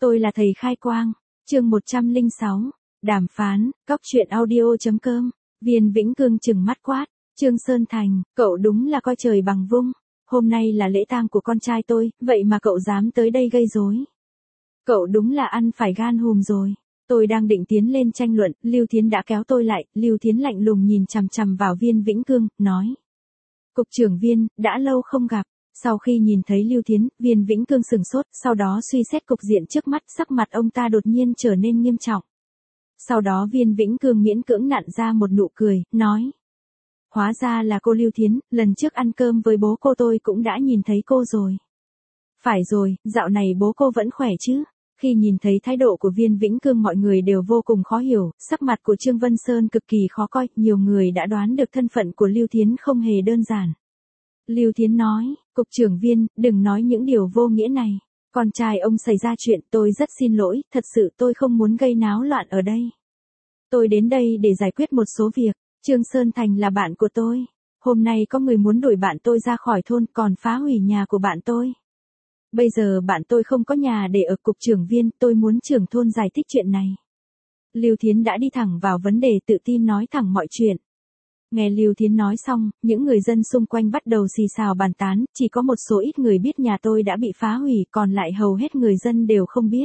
Tôi là thầy khai quang. Chương 106. Đàm phán, cóc truyện audio.com. Viên Vĩnh Cương trừng mắt quát. Trương Sơn Thành, cậu đúng là coi trời bằng vung. Hôm nay là lễ tang của con trai tôi, vậy mà cậu dám tới đây gây rối. Cậu đúng là ăn phải gan hùm rồi. Tôi đang định tiến lên tranh luận, Lưu Thiến đã kéo tôi lại, Lưu Thiến lạnh lùng nhìn chằm chằm vào Viên Vĩnh Cương, nói. Cục trưởng Viên, đã lâu không gặp. Sau khi nhìn thấy Lưu Thiến, Viên Vĩnh Cương sừng sốt, sau đó suy xét cục diện trước mắt, sắc mặt ông ta đột nhiên trở nên nghiêm trọng. Sau đó Viên Vĩnh Cương miễn cưỡng nặn ra một nụ cười, nói. Hóa ra là cô Lưu Thiến, lần trước ăn cơm với bố cô tôi cũng đã nhìn thấy cô rồi. Phải rồi, dạo này bố cô vẫn khỏe chứ? Khi nhìn thấy thái độ của Viên Vĩnh Cương mọi người đều vô cùng khó hiểu, sắc mặt của Trương Vân Sơn cực kỳ khó coi, nhiều người đã đoán được thân phận của Lưu Thiến không hề đơn giản. Lưu Thiến nói, cục trưởng Viên, đừng nói những điều vô nghĩa này. Con trai ông xảy ra chuyện, tôi rất xin lỗi, thật sự tôi không muốn gây náo loạn ở đây. Tôi đến đây để giải quyết một số việc. Trương Sơn Thành là bạn của tôi. Hôm nay có người muốn đuổi bạn tôi ra khỏi thôn còn phá hủy nhà của bạn tôi. Bây giờ bạn tôi không có nhà để ở, cục trưởng Viên, tôi muốn trưởng thôn giải thích chuyện này. Lưu Thiến đã đi thẳng vào vấn đề, tự tin nói thẳng mọi chuyện. Nghe Lưu Thiến nói xong, những người dân xung quanh bắt đầu xì xào bàn tán, chỉ có một số ít người biết nhà tôi đã bị phá hủy, còn lại hầu hết người dân đều không biết.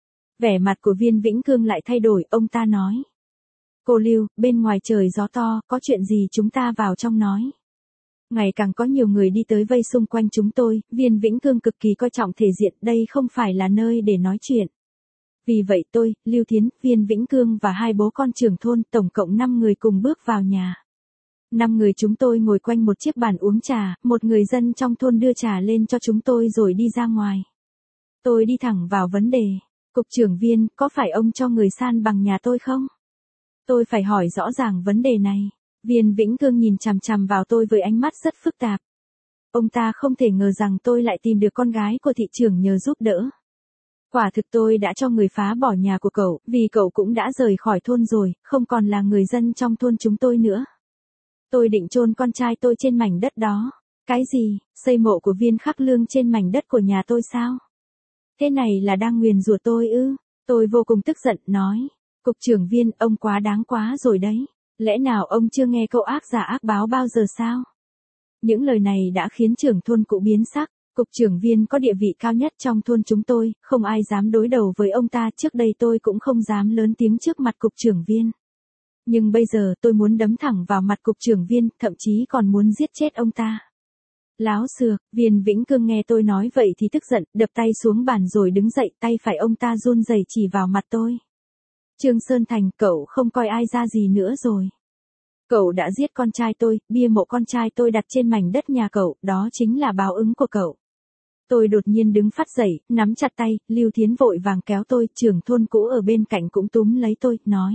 Vẻ mặt của Viên Vĩnh Cương lại thay đổi, ông ta nói. Cô Lưu, bên ngoài trời gió to, có chuyện gì chúng ta vào trong nói. Ngày càng có nhiều người đi tới vây xung quanh chúng tôi, Viên Vĩnh Cương cực kỳ coi trọng thể diện, đây không phải là nơi để nói chuyện. Vì vậy tôi, Lưu Thiến, Viên Vĩnh Cương và hai bố con trưởng thôn, tổng cộng 5 người cùng bước vào nhà. 5 người chúng tôi ngồi quanh một chiếc bàn uống trà, một người dân trong thôn đưa trà lên cho chúng tôi rồi đi ra ngoài. Tôi đi thẳng vào vấn đề. Cục trưởng Viên, có phải ông cho người san bằng nhà tôi không? Tôi phải hỏi rõ ràng vấn đề này. Viên Vĩnh Cương nhìn chằm chằm vào tôi với ánh mắt rất phức tạp. Ông ta không thể ngờ rằng tôi lại tìm được con gái của thị trưởng nhờ giúp đỡ. Quả thực tôi đã cho người phá bỏ nhà của cậu, vì cậu cũng đã rời khỏi thôn rồi, không còn là người dân trong thôn chúng tôi nữa. Tôi định chôn con trai tôi trên mảnh đất đó. Cái gì, xây mộ của Viên Khắc Lương trên mảnh đất của nhà tôi sao? Thế này là đang nguyền rủa tôi ư? Tôi vô cùng tức giận, nói. Cục trưởng Viên, ông quá đáng quá rồi đấy. Lẽ nào ông chưa nghe câu ác giả ác báo bao giờ sao? Những lời này đã khiến trưởng thôn cụ biến sắc. Cục trưởng Viên có địa vị cao nhất trong thôn chúng tôi, không ai dám đối đầu với ông ta, trước đây tôi cũng không dám lớn tiếng trước mặt cục trưởng Viên. Nhưng bây giờ tôi muốn đấm thẳng vào mặt cục trưởng Viên, thậm chí còn muốn giết chết ông ta. Láo xược, Viên Vĩnh Cương nghe tôi nói vậy thì tức giận, đập tay xuống bàn rồi đứng dậy, tay phải ông ta run rẩy chỉ vào mặt tôi. Trương Sơn Thành, cậu không coi ai ra gì nữa rồi. Cậu đã giết con trai tôi, bia mộ con trai tôi đặt trên mảnh đất nhà cậu, đó chính là báo ứng của cậu. Tôi đột nhiên đứng phát dậy, nắm chặt tay, Lưu Thiến vội vàng kéo tôi, trưởng thôn cũ ở bên cạnh cũng túm lấy tôi, nói.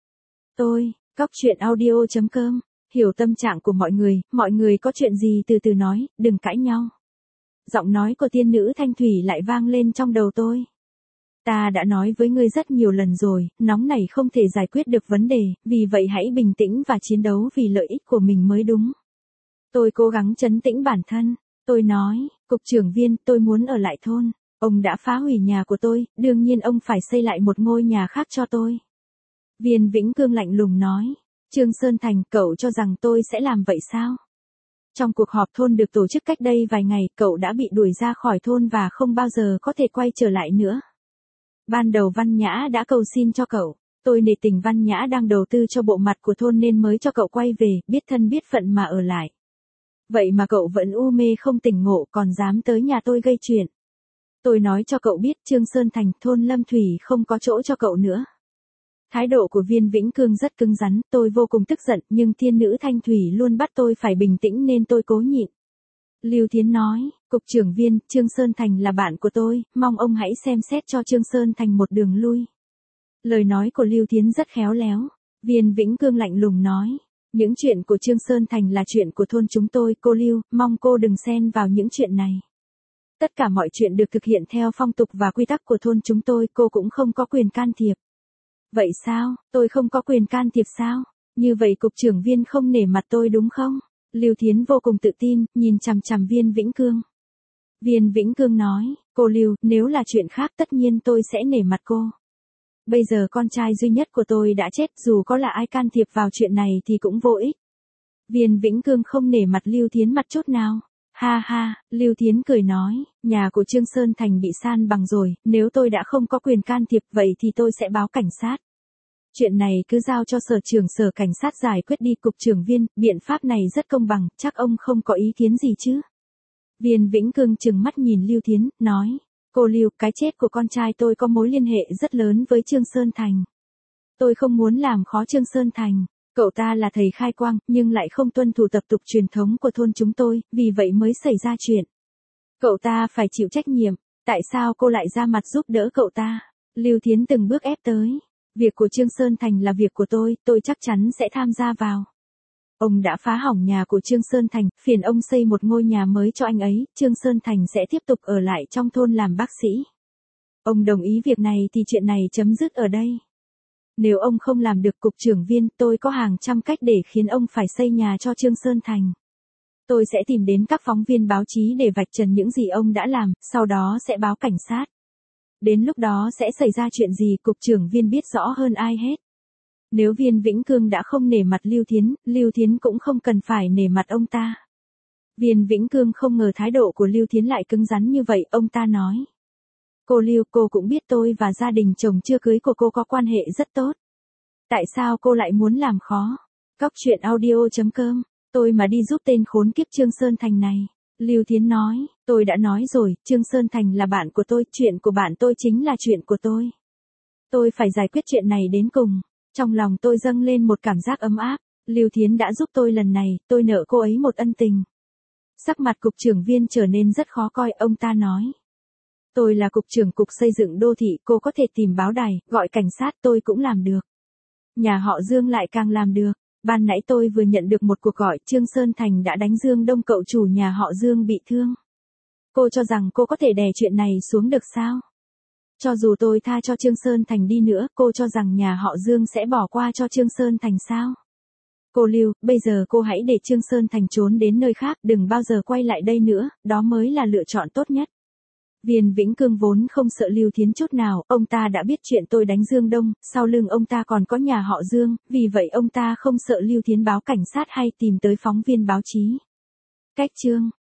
Tôi, cóc truyện audio.com, hiểu tâm trạng của mọi người có chuyện gì từ từ nói, đừng cãi nhau. Giọng nói của tiên nữ Thanh Thủy lại vang lên trong đầu tôi. Ta đã nói với ngươi rất nhiều lần rồi, nóng này không thể giải quyết được vấn đề, vì vậy hãy bình tĩnh và chiến đấu vì lợi ích của mình mới đúng. Tôi cố gắng trấn tĩnh bản thân, tôi nói, cục trưởng Viên, tôi muốn ở lại thôn, ông đã phá hủy nhà của tôi, đương nhiên ông phải xây lại một ngôi nhà khác cho tôi. Viên Vĩnh Cương lạnh lùng nói, Trương Sơn Thành, cậu cho rằng tôi sẽ làm vậy sao? Trong cuộc họp thôn được tổ chức cách đây vài ngày, cậu đã bị đuổi ra khỏi thôn và không bao giờ có thể quay trở lại nữa. Ban đầu Văn Nhã đã cầu xin cho cậu, tôi nể tình Văn Nhã đang đầu tư cho bộ mặt của thôn nên mới cho cậu quay về, biết thân biết phận mà ở lại. Vậy mà cậu vẫn u mê không tỉnh ngộ, còn dám tới nhà tôi gây chuyện. Tôi nói cho cậu biết, Trương Sơn Thành, thôn Lâm Thủy không có chỗ cho cậu nữa. Thái độ của Viên Vĩnh Cương rất cứng rắn, tôi vô cùng tức giận, nhưng thiên nữ Thanh Thủy luôn bắt tôi phải bình tĩnh nên tôi cố nhịn. Lưu Thiến nói, cục trưởng Viên, Trương Sơn Thành là bạn của tôi, mong ông hãy xem xét cho Trương Sơn Thành một đường lui. Lời nói của Lưu Thiến rất khéo léo. Viên Vĩnh Cương lạnh lùng nói, những chuyện của Trương Sơn Thành là chuyện của thôn chúng tôi, cô Lưu, mong cô đừng xen vào những chuyện này. Tất cả mọi chuyện được thực hiện theo phong tục và quy tắc của thôn chúng tôi, cô cũng không có quyền can thiệp. Vậy sao, tôi không có quyền can thiệp sao? Như vậy cục trưởng Viên không nể mặt tôi đúng không? Lưu Thiến vô cùng tự tin, nhìn chằm chằm Viên Vĩnh Cương. Viên Vĩnh Cương nói, cô Lưu, nếu là chuyện khác tất nhiên tôi sẽ nể mặt cô. Bây giờ con trai duy nhất của tôi đã chết, dù có là ai can thiệp vào chuyện này thì cũng vô ích. Viên Vĩnh Cương không nể mặt Lưu Thiến mặt chút nào. Ha ha, Lưu Thiến cười nói, nhà của Trương Sơn Thành bị san bằng rồi, nếu tôi đã không có quyền can thiệp vậy thì tôi sẽ báo cảnh sát. Chuyện này cứ giao cho sở trưởng sở cảnh sát giải quyết đi. Cục trưởng Viên, biện pháp này rất công bằng, chắc ông không có ý kiến gì chứ. Viên Vĩnh Cương trừng mắt nhìn Lưu Thiến, nói, cô Lưu, cái chết của con trai tôi có mối liên hệ rất lớn với Trương Sơn Thành. Tôi không muốn làm khó Trương Sơn Thành. Cậu ta là thầy khai quang, nhưng lại không tuân thủ tập tục truyền thống của thôn chúng tôi, vì vậy mới xảy ra chuyện. Cậu ta phải chịu trách nhiệm, tại sao cô lại ra mặt giúp đỡ cậu ta? Lưu Thiến từng bước ép tới. Việc của Trương Sơn Thành là việc của tôi chắc chắn sẽ tham gia vào. Ông đã phá hỏng nhà của Trương Sơn Thành, phiền ông xây một ngôi nhà mới cho anh ấy, Trương Sơn Thành sẽ tiếp tục ở lại trong thôn làm bác sĩ. Ông đồng ý việc này thì chuyện này chấm dứt ở đây. Nếu ông không làm được cục trưởng Viên, tôi có hàng trăm cách để khiến ông phải xây nhà cho Trương Sơn Thành. Tôi sẽ tìm đến các phóng viên báo chí để vạch trần những gì ông đã làm, sau đó sẽ báo cảnh sát. Đến lúc đó sẽ xảy ra chuyện gì cục trưởng Viên biết rõ hơn ai hết. Nếu Viên Vĩnh Cương đã không nể mặt Lưu Thiến cũng không cần phải nể mặt ông ta. Viên Vĩnh Cương không ngờ thái độ của Lưu Thiến lại cứng rắn như vậy, ông ta nói. Cô Lưu, cô cũng biết tôi và gia đình chồng chưa cưới của cô có quan hệ rất tốt. Tại sao cô lại muốn làm khó? Cóc truyện audio.com, tôi mà đi giúp tên khốn kiếp Trương Sơn Thành này. Lưu Thiến nói, tôi đã nói rồi, Trương Sơn Thành là bạn của tôi, chuyện của bạn tôi chính là chuyện của tôi. Tôi phải giải quyết chuyện này đến cùng. Trong lòng tôi dâng lên một cảm giác ấm áp, Lưu Thiến đã giúp tôi lần này, tôi nợ cô ấy một ân tình. Sắc mặt cục trưởng Viên trở nên rất khó coi, ông ta nói. Tôi là cục trưởng cục xây dựng đô thị, cô có thể tìm báo đài, gọi cảnh sát, tôi cũng làm được. Nhà họ Dương lại càng làm được. Ban nãy tôi vừa nhận được một cuộc gọi, Trương Sơn Thành đã đánh Dương Đông cậu chủ nhà họ Dương bị thương. Cô cho rằng cô có thể đè chuyện này xuống được sao? Cho dù tôi tha cho Trương Sơn Thành đi nữa, cô cho rằng nhà họ Dương sẽ bỏ qua cho Trương Sơn Thành sao? Cô Lưu, bây giờ cô hãy để Trương Sơn Thành trốn đến nơi khác, đừng bao giờ quay lại đây nữa, đó mới là lựa chọn tốt nhất. Viên Vĩnh Cương vốn không sợ Lưu Thiến chút nào, ông ta đã biết chuyện tôi đánh Dương Đông, sau lưng ông ta còn có nhà họ Dương, vì vậy ông ta không sợ Lưu Thiến báo cảnh sát hay tìm tới phóng viên báo chí. Cách chương